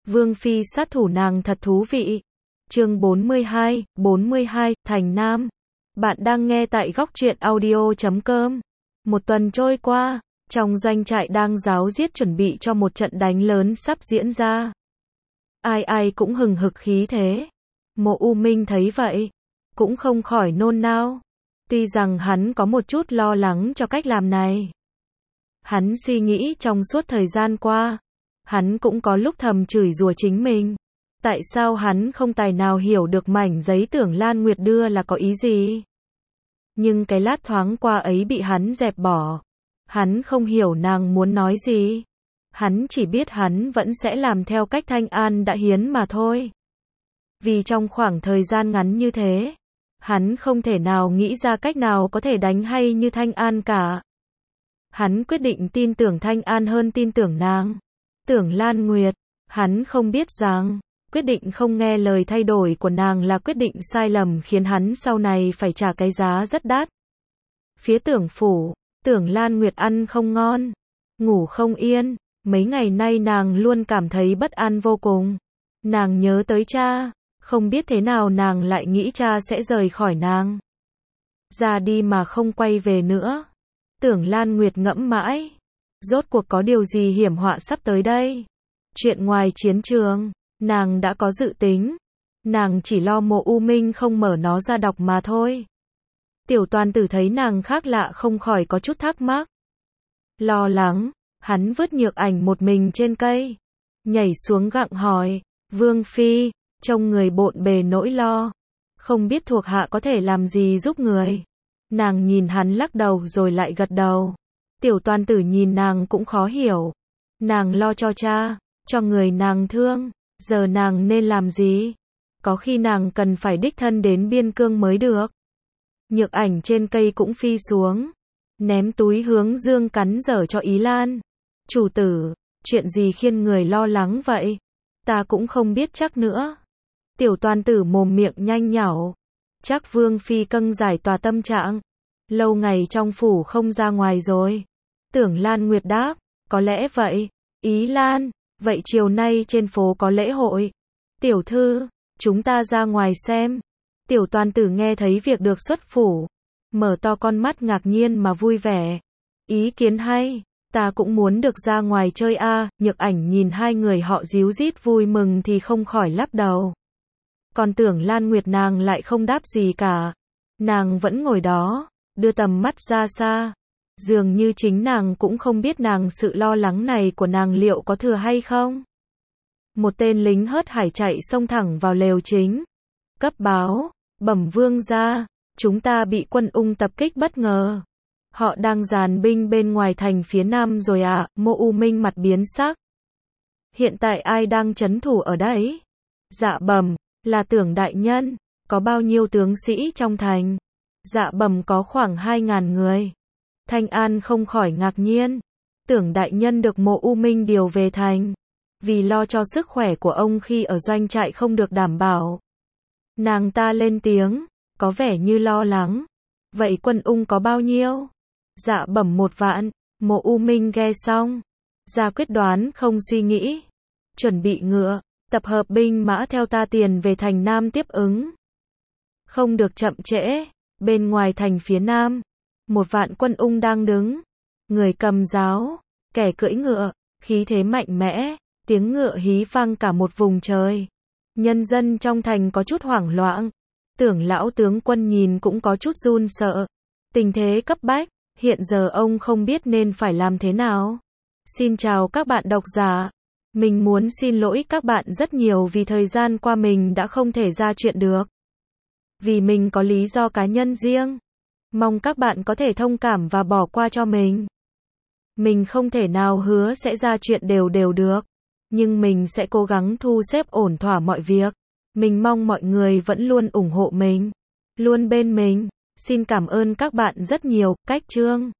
Vương phi sát thủ nàng thật thú vị. Chương 42, Thành Nam. Bạn đang nghe tại góc truyện audio.com. Một tuần trôi qua, trong doanh trại đang ráo riết chuẩn bị cho một trận đánh lớn sắp diễn ra. Ai ai cũng hừng hực khí thế. Mộ U Minh thấy vậy, cũng không khỏi nôn nao. Tuy rằng hắn có một chút lo lắng cho cách làm này. Hắn suy nghĩ trong suốt thời gian qua, hắn cũng có lúc thầm chửi rủa chính mình. Tại sao hắn không tài nào hiểu được mảnh giấy Tưởng Lan Nguyệt đưa là có ý gì? Nhưng cái lát thoáng qua ấy bị hắn dẹp bỏ. Hắn không hiểu nàng muốn nói gì. Hắn chỉ biết hắn vẫn sẽ làm theo cách Thanh An đã hiến mà thôi. Vì trong khoảng thời gian ngắn như thế, hắn không thể nào nghĩ ra cách nào có thể đánh hay như Thanh An cả. Hắn quyết định tin tưởng Thanh An hơn tin tưởng nàng. Tưởng Lan Nguyệt, hắn không biết rằng, quyết định không nghe lời thay đổi của nàng là quyết định sai lầm khiến hắn sau này phải trả cái giá rất đắt. Phía Tưởng phủ, Tưởng Lan Nguyệt ăn không ngon, ngủ không yên, mấy ngày nay nàng luôn cảm thấy bất an vô cùng. Nàng nhớ tới cha, không biết thế nào nàng lại nghĩ cha sẽ rời khỏi nàng. Ra đi mà không quay về nữa. Tưởng Lan Nguyệt ngẫm mãi, rốt cuộc có điều gì hiểm họa sắp tới đây? Chuyện ngoài chiến trường, nàng đã có dự tính. Nàng chỉ lo Mộ U Minh không mở nó ra đọc mà thôi. Tiểu Toàn Tử thấy nàng khác lạ không khỏi có chút thắc mắc. Lo lắng, hắn vứt Nhược Ảnh một mình trên cây, nhảy xuống gặng hỏi, Vương phi, trông người bộn bề nỗi lo, không biết thuộc hạ có thể làm gì giúp người. Nàng nhìn hắn lắc đầu rồi lại gật đầu. Tiểu Toàn Tử nhìn nàng cũng khó hiểu. Nàng lo cho cha, cho người nàng thương, giờ nàng nên làm gì? Có khi nàng cần phải đích thân đến biên cương mới được. Nhược Ảnh trên cây cũng phi xuống, ném túi hướng dương cắn dở cho Ý Lan. Chủ tử, chuyện gì khiến người lo lắng vậy? Ta cũng không biết chắc nữa. Tiểu Toàn Tử mồm miệng nhanh nhảu. Chắc Vương phi căng giải tỏa tâm trạng. Lâu ngày trong phủ không ra ngoài rồi. Tưởng Lan Nguyệt đáp, có lẽ vậy. Ý Lan, vậy chiều nay trên phố có lễ hội. Tiểu thư, chúng ta ra ngoài xem. Tiểu Toàn Tử nghe thấy việc được xuất phủ, mở to con mắt ngạc nhiên mà vui vẻ. Ý kiến hay, ta cũng muốn được ra ngoài chơi a. Nhược Ảnh nhìn hai người họ díu dít vui mừng thì không khỏi lắc đầu. Còn Tưởng Lan Nguyệt nàng lại không đáp gì cả. Nàng vẫn ngồi đó, đưa tầm mắt ra xa. Dường như chính nàng cũng không biết nàng sự lo lắng này của nàng liệu có thừa hay không. Một tên lính hớt hải chạy xông thẳng vào lều chính. Cấp báo, bẩm vương gia, chúng ta bị quân Ung tập kích bất ngờ. Họ đang dàn binh bên ngoài thành phía nam rồi ạ. Mộ U Minh mặt biến sắc. Hiện tại ai đang trấn thủ ở đấy? Dạ bẩm, là Tưởng đại nhân. Có bao nhiêu tướng sĩ trong thành? Dạ bẩm có khoảng 2.000 người. Thanh An không khỏi ngạc nhiên. Tưởng đại nhân được Mộ U Minh điều về thành, vì lo cho sức khỏe của ông khi ở doanh trại không được đảm bảo. Nàng ta lên tiếng, có vẻ như lo lắng. Vậy quân Ung có bao nhiêu? Dạ bẩm 1 vạn. Mộ U Minh nghe xong, ra quyết đoán không suy nghĩ. Chuẩn bị ngựa, tập hợp binh mã theo ta tiền về thành Nam tiếp ứng. Không được chậm trễ. Bên ngoài thành phía Nam, 1 vạn quân Ung đang đứng. Người cầm giáo, kẻ cưỡi ngựa, khí thế mạnh mẽ, tiếng ngựa hí vang cả một vùng trời. Nhân dân trong thành có chút hoảng loạn. Tưởng lão tướng quân nhìn cũng có chút run sợ. Tình thế cấp bách, hiện giờ ông không biết nên phải làm thế nào. Xin chào các bạn độc giả. Mình muốn xin lỗi các bạn rất nhiều vì thời gian qua mình đã không thể ra chuyện được. Vì mình có lý do cá nhân riêng. Mong các bạn có thể thông cảm và bỏ qua cho mình. Mình không thể nào hứa sẽ ra chuyện đều được. Nhưng mình sẽ cố gắng thu xếp ổn thỏa mọi việc. Mình mong mọi người vẫn luôn ủng hộ mình, luôn bên mình. Xin cảm ơn các bạn rất nhiều. Cách chương